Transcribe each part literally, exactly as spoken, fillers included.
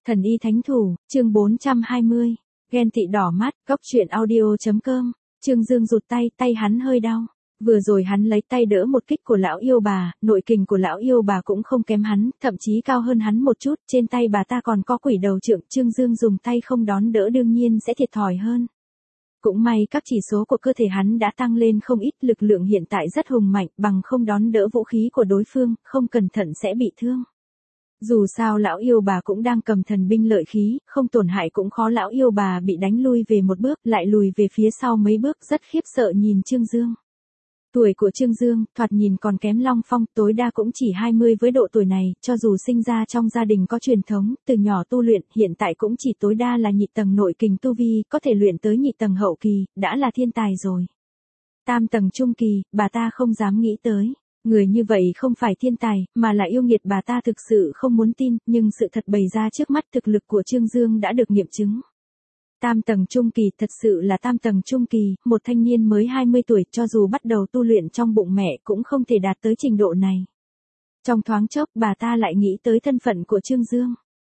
Thần y thánh thủ, chương bốn trăm hai mươi. Ghen tị đỏ mắt, góc truyện audio.com. Trương Dương rụt tay, tay hắn hơi đau. Vừa rồi hắn lấy tay đỡ một kích của lão yêu bà, nội kình của lão yêu bà cũng không kém hắn, thậm chí cao hơn hắn một chút, trên tay bà ta còn có quỷ đầu trượng, Trương Dương dùng tay không đón đỡ đương nhiên sẽ thiệt thòi hơn. Cũng may các chỉ số của cơ thể hắn đã tăng lên không ít, lực lượng hiện tại rất hùng mạnh, bằng không đón đỡ vũ khí của đối phương, không cẩn thận sẽ bị thương. Dù sao lão yêu bà cũng đang cầm thần binh lợi khí, không tổn hại cũng khó, lão yêu bà bị đánh lui về một bước, lại lùi về phía sau mấy bước, rất khiếp sợ nhìn Trương Dương. Tuổi của Trương Dương, thoạt nhìn còn kém Long Phong, tối đa cũng chỉ hai mươi với độ tuổi này, cho dù sinh ra trong gia đình có truyền thống, từ nhỏ tu luyện, hiện tại cũng chỉ tối đa là nhị tầng nội kình tu vi, có thể luyện tới nhị tầng hậu kỳ, đã là thiên tài rồi. Tam tầng trung kỳ, bà ta không dám nghĩ tới. Người như vậy không phải thiên tài, mà là yêu nghiệt, bà ta thực sự không muốn tin, nhưng sự thật bày ra trước mắt, thực lực của Trương Dương đã được nghiệm chứng. Tam tầng trung kỳ, thật sự là tam tầng trung kỳ, một thanh niên mới hai mươi tuổi, cho dù bắt đầu tu luyện trong bụng mẹ cũng không thể đạt tới trình độ này. Trong thoáng chốc, bà ta lại nghĩ tới thân phận của Trương Dương.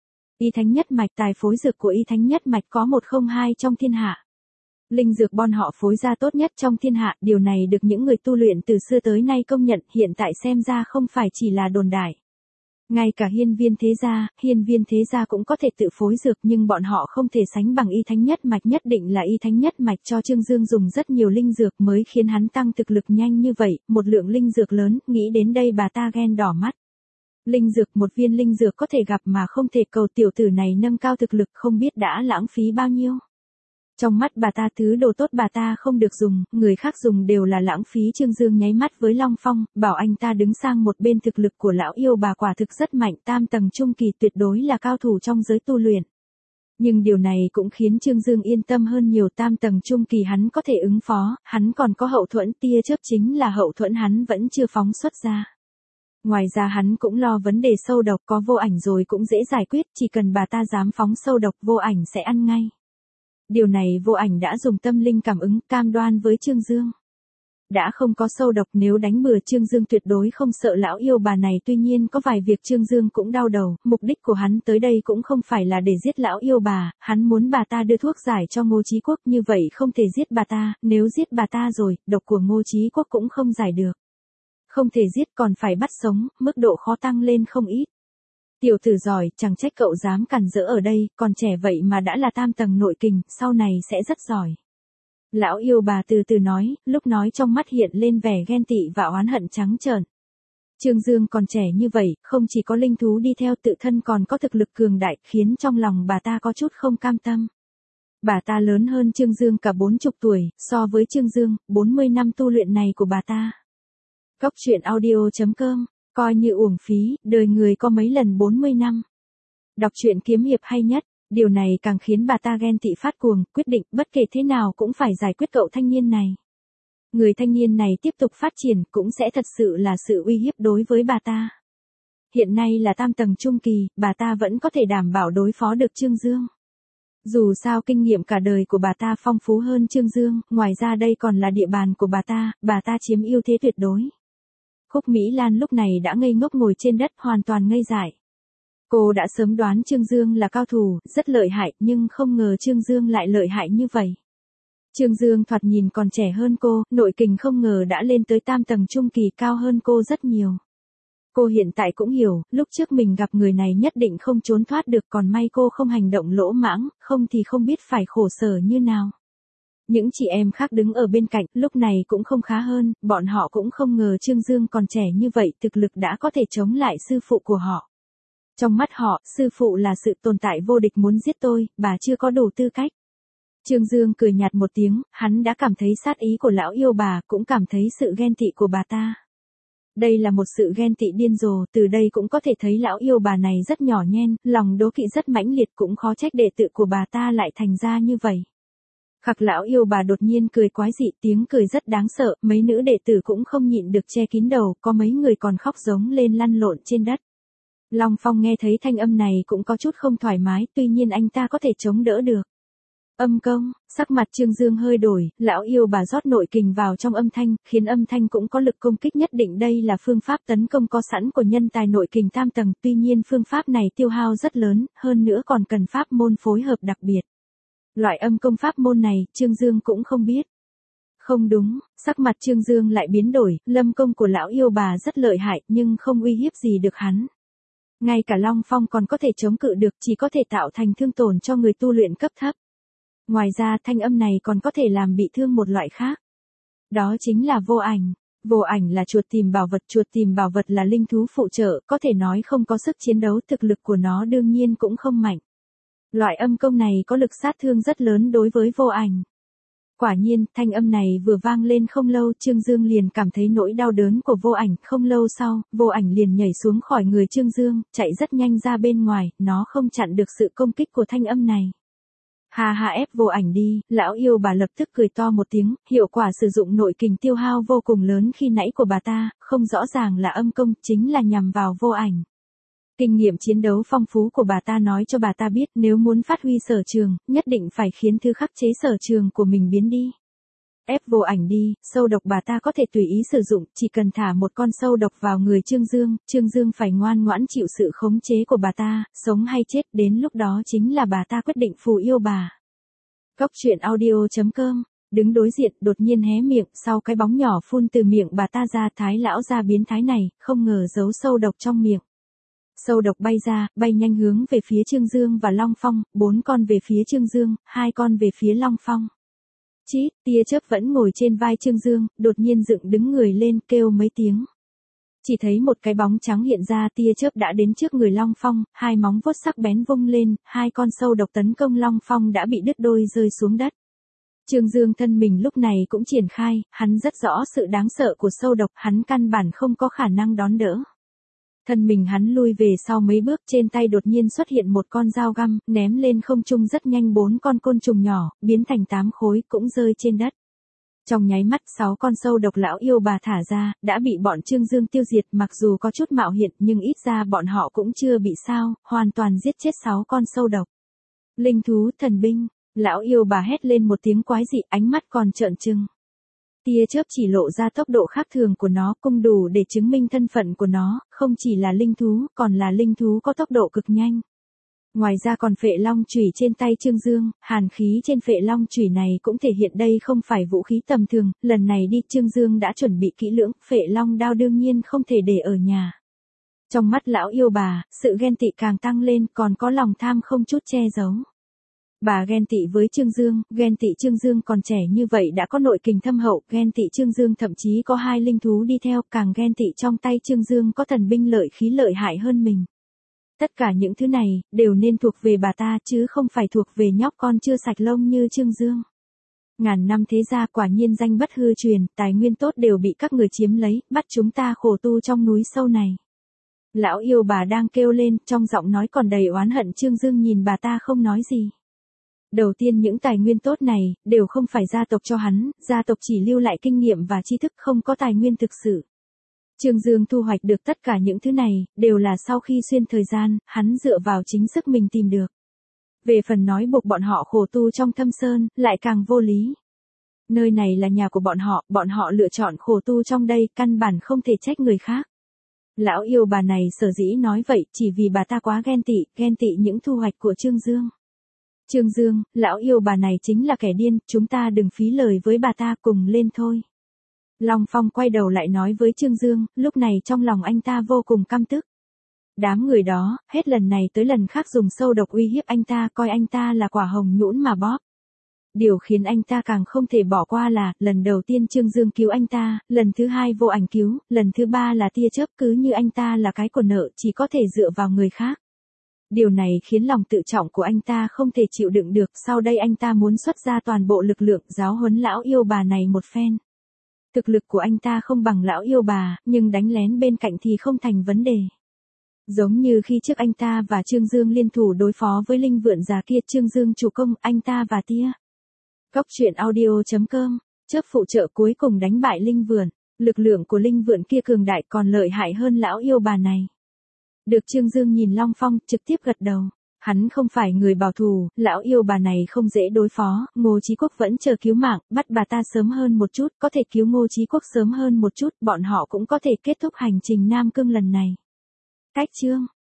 Y thánh nhất mạch, tài phối dược của y thánh nhất mạch có một không hai trong thiên hạ. Linh dược bọn họ phối ra tốt nhất trong thiên hạ, điều này được những người tu luyện từ xưa tới nay công nhận, hiện tại xem ra không phải chỉ là đồn đại. Ngay cả hiên viên thế gia, hiên viên thế gia cũng có thể tự phối dược, nhưng bọn họ không thể sánh bằng y thánh nhất mạch, nhất định là y thánh nhất mạch cho Trương Dương dùng rất nhiều linh dược mới khiến hắn tăng thực lực nhanh như vậy, một lượng linh dược lớn, nghĩ đến đây bà ta ghen đỏ mắt. Linh dược, một viên linh dược có thể gặp mà không thể cầu, tiểu tử này nâng cao thực lực không biết đã lãng phí bao nhiêu. Trong mắt bà ta thứ đồ tốt bà ta không được dùng, người khác dùng đều là lãng phí. Trương Dương nháy mắt với Long Phong, bảo anh ta đứng sang một bên, thực lực của lão yêu bà quả thực rất mạnh, tam tầng trung kỳ tuyệt đối là cao thủ trong giới tu luyện. Nhưng điều này cũng khiến Trương Dương yên tâm hơn nhiều, tam tầng trung kỳ hắn có thể ứng phó, hắn còn có hậu thuẫn tia chớp, chính là hậu thuẫn hắn vẫn chưa phóng xuất ra. Ngoài ra hắn cũng lo vấn đề sâu độc, có vô ảnh rồi cũng dễ giải quyết, chỉ cần bà ta dám phóng sâu độc vô ảnh sẽ ăn ngay. Điều này vô ảnh đã dùng tâm linh cảm ứng, cam đoan với Trương Dương. Đã không có sâu độc, nếu đánh bừa Trương Dương tuyệt đối không sợ lão yêu bà này. Tuy nhiên có vài việc Trương Dương cũng đau đầu, mục đích của hắn tới đây cũng không phải là để giết lão yêu bà, hắn muốn bà ta đưa thuốc giải cho Ngô Chí Quốc, như vậy không thể giết bà ta, nếu giết bà ta rồi, độc của Ngô Chí Quốc cũng không giải được. Không thể giết còn phải bắt sống, mức độ khó tăng lên không ít. Tiểu tử giỏi, chẳng trách cậu dám cản rỡ ở đây, còn trẻ vậy mà đã là tam tầng nội kình, sau này sẽ rất giỏi. Lão yêu bà từ từ nói, lúc nói trong mắt hiện lên vẻ ghen tị và oán hận trắng trợn. Trương Dương còn trẻ như vậy, không chỉ có linh thú đi theo, tự thân còn có thực lực cường đại, khiến trong lòng bà ta có chút không cam tâm. Bà ta lớn hơn Trương Dương cả bốn chục tuổi, so với Trương Dương, bốn mươi năm tu luyện này của bà ta. Góc truyện audio.com. Coi như uổng phí, đời người có mấy lần bốn mươi năm. Đọc truyện kiếm hiệp hay nhất, điều này càng khiến bà ta ghen tị phát cuồng, quyết định bất kể thế nào cũng phải giải quyết cậu thanh niên này. Người thanh niên này tiếp tục phát triển cũng sẽ thật sự là sự uy hiếp đối với bà ta. Hiện nay là tam tầng trung kỳ, bà ta vẫn có thể đảm bảo đối phó được Trương Dương. Dù sao kinh nghiệm cả đời của bà ta phong phú hơn Trương Dương, ngoài ra đây còn là địa bàn của bà ta, bà ta chiếm ưu thế tuyệt đối. Khúc Mỹ Lan lúc này đã ngây ngốc ngồi trên đất, hoàn toàn ngây dại. Cô đã sớm đoán Trương Dương là cao thủ, rất lợi hại, nhưng không ngờ Trương Dương lại lợi hại như vậy. Trương Dương thoạt nhìn còn trẻ hơn cô, nội kình không ngờ đã lên tới tam tầng trung kỳ, cao hơn cô rất nhiều. Cô hiện tại cũng hiểu, lúc trước mình gặp người này nhất định không trốn thoát được, còn may cô không hành động lỗ mãng, không thì không biết phải khổ sở như nào. Những chị em khác đứng ở bên cạnh, lúc này cũng không khá hơn, bọn họ cũng không ngờ Trương Dương còn trẻ như vậy, thực lực đã có thể chống lại sư phụ của họ. Trong mắt họ, sư phụ là sự tồn tại vô địch, muốn giết tôi, bà chưa có đủ tư cách. Trương Dương cười nhạt một tiếng, hắn đã cảm thấy sát ý của lão yêu bà, cũng cảm thấy sự ghen tị của bà ta. Đây là một sự ghen tị điên rồ, từ đây cũng có thể thấy lão yêu bà này rất nhỏ nhen, lòng đố kỵ rất mãnh liệt, cũng khó trách đệ tử của bà ta lại thành ra như vậy. Khắc lão yêu bà đột nhiên cười quái dị, tiếng cười rất đáng sợ, mấy nữ đệ tử cũng không nhịn được che kín đầu, có mấy người còn khóc giống lên lăn lộn trên đất. Long Phong nghe thấy thanh âm này cũng có chút không thoải mái, tuy nhiên anh ta có thể chống đỡ được. Âm công, sắc mặt Trương Dương hơi đổi, lão yêu bà rót nội kình vào trong âm thanh, khiến âm thanh cũng có lực công kích nhất định. Đây là phương pháp tấn công có sẵn của nhân tài nội kình tam tầng, tuy nhiên phương pháp này tiêu hao rất lớn, hơn nữa còn cần pháp môn phối hợp đặc biệt. Loại âm công pháp môn này, Trương Dương cũng không biết. Không đúng, sắc mặt Trương Dương lại biến đổi, lâm công của lão yêu bà rất lợi hại nhưng không uy hiếp gì được hắn. Ngay cả Long Phong còn có thể chống cự được, chỉ có thể tạo thành thương tổn cho người tu luyện cấp thấp. Ngoài ra thanh âm này còn có thể làm bị thương một loại khác. Đó chính là vô ảnh. Vô ảnh là chuột tìm bảo vật, chuột tìm bảo vật là linh thú phụ trợ, có thể nói không có sức chiến đấu, thực lực của nó đương nhiên cũng không mạnh. Loại âm công này có lực sát thương rất lớn đối với vô ảnh. Quả nhiên, thanh âm này vừa vang lên không lâu, Trương Dương liền cảm thấy nỗi đau đớn của vô ảnh. Không lâu sau, vô ảnh liền nhảy xuống khỏi người Trương Dương, chạy rất nhanh ra bên ngoài, nó không chặn được sự công kích của thanh âm này. Ha ha, ép vô ảnh đi, lão yêu bà lập tức cười to một tiếng, hiệu quả sử dụng nội kình tiêu hao vô cùng lớn khi nãy của bà ta, không rõ ràng là âm công, chính là nhằm vào vô ảnh. Kinh nghiệm chiến đấu phong phú của bà ta nói cho bà ta biết nếu muốn phát huy sở trường, nhất định phải khiến thứ khắc chế sở trường của mình biến đi. Ép vô ảnh đi, sâu độc bà ta có thể tùy ý sử dụng, chỉ cần thả một con sâu độc vào người Trương Dương, Trương Dương phải ngoan ngoãn chịu sự khống chế của bà ta, sống hay chết, đến lúc đó chính là bà ta quyết định phù yêu bà. Cốc truyện audio chấm com, đứng đối diện đột nhiên hé miệng, sau cái bóng nhỏ phun từ miệng bà ta ra, Thái lão gia biến thái này, không ngờ giấu sâu độc trong miệng. Sâu độc bay ra, bay nhanh hướng về phía Trương Dương và Long Phong, bốn con về phía Trương Dương, hai con về phía Long Phong. Chít, tia chớp vẫn ngồi trên vai Trương Dương, đột nhiên dựng đứng người lên kêu mấy tiếng. Chỉ thấy một cái bóng trắng hiện ra, tia chớp đã đến trước người Long Phong, hai móng vuốt sắc bén vung lên, hai con sâu độc tấn công Long Phong đã bị đứt đôi rơi xuống đất. Trương Dương thân mình lúc này cũng triển khai, hắn rất rõ sự đáng sợ của sâu độc, hắn căn bản không có khả năng đón đỡ. Thân mình hắn lui về sau mấy bước, trên tay đột nhiên xuất hiện một con dao găm, ném lên không trung rất nhanh, bốn con côn trùng nhỏ, biến thành tám khối cũng rơi trên đất. Trong nháy mắt sáu con sâu độc lão yêu bà thả ra, đã bị bọn Trương Dương tiêu diệt, mặc dù có chút mạo hiểm nhưng ít ra bọn họ cũng chưa bị sao, hoàn toàn giết chết sáu con sâu độc. Linh thú thần binh, lão yêu bà hét lên một tiếng quái dị, ánh mắt còn trợn trừng. Tia chớp chỉ lộ ra tốc độ khác thường của nó, cũng đủ để chứng minh thân phận của nó, không chỉ là linh thú, còn là linh thú có tốc độ cực nhanh. Ngoài ra còn phệ long chùy trên tay Trương Dương, hàn khí trên phệ long chùy này cũng thể hiện đây không phải vũ khí tầm thường, lần này đi Trương Dương đã chuẩn bị kỹ lưỡng, phệ long đao đương nhiên không thể để ở nhà. Trong mắt lão yêu bà, sự ghen tị càng tăng lên, còn có lòng tham không chút che giấu. Bà ghen tị với Trương Dương, ghen tị Trương Dương còn trẻ như vậy đã có nội kình thâm hậu, ghen tị Trương Dương thậm chí có hai linh thú đi theo, càng ghen tị trong tay Trương Dương có thần binh lợi khí lợi hại hơn mình. Tất cả những thứ này, đều nên thuộc về bà ta chứ không phải thuộc về nhóc con chưa sạch lông như Trương Dương. Ngàn năm thế gia quả nhiên danh bất hư truyền, tài nguyên tốt đều bị các người chiếm lấy, bắt chúng ta khổ tu trong núi sâu này. Lão yêu bà đang kêu lên, trong giọng nói còn đầy oán hận. Trương Dương nhìn bà ta không nói gì. Đầu tiên những tài nguyên tốt này, đều không phải gia tộc cho hắn, gia tộc chỉ lưu lại kinh nghiệm và tri thức, không có tài nguyên thực sự. Trương Dương thu hoạch được tất cả những thứ này, đều là sau khi xuyên thời gian, hắn dựa vào chính sức mình tìm được. Về phần nói buộc bọn họ khổ tu trong thâm sơn, lại càng vô lý. Nơi này là nhà của bọn họ, bọn họ lựa chọn khổ tu trong đây, căn bản không thể trách người khác. Lão yêu bà này sở dĩ nói vậy, chỉ vì bà ta quá ghen tị, ghen tị những thu hoạch của Trương Dương. Trương Dương, lão yêu bà này chính là kẻ điên, chúng ta đừng phí lời với bà ta, cùng lên thôi. Long Phong quay đầu lại nói với Trương Dương, lúc này trong lòng anh ta vô cùng căm tức. Đám người đó, hết lần này tới lần khác dùng sâu độc uy hiếp anh ta, coi anh ta là quả hồng nhũn mà bóp. Điều khiến anh ta càng không thể bỏ qua là, lần đầu tiên Trương Dương cứu anh ta, lần thứ hai vô ảnh cứu, lần thứ ba là tia chớp, cứ như anh ta là cái của nợ, chỉ có thể dựa vào người khác. Điều này khiến lòng tự trọng của anh ta không thể chịu đựng được, sau đây anh ta muốn xuất ra toàn bộ lực lượng giáo huấn lão yêu bà này một phen. Thực lực của anh ta không bằng lão yêu bà, nhưng đánh lén bên cạnh thì không thành vấn đề. Giống như khi trước anh ta và Trương Dương liên thủ đối phó với linh vượn già kia, Trương Dương chủ công, anh ta và tia. Cốc truyện audio chấm com, chớp phụ trợ cuối cùng đánh bại linh vượn, lực lượng của linh vượn kia cường đại còn lợi hại hơn lão yêu bà này. Được Trương Dương nhìn Long Phong, trực tiếp gật đầu. Hắn không phải người bảo thủ, lão yêu bà này không dễ đối phó, Ngô Chí Quốc vẫn chờ cứu mạng, bắt bà ta sớm hơn một chút, có thể cứu Ngô Chí Quốc sớm hơn một chút, bọn họ cũng có thể kết thúc hành trình Nam Cương lần này. Cách chương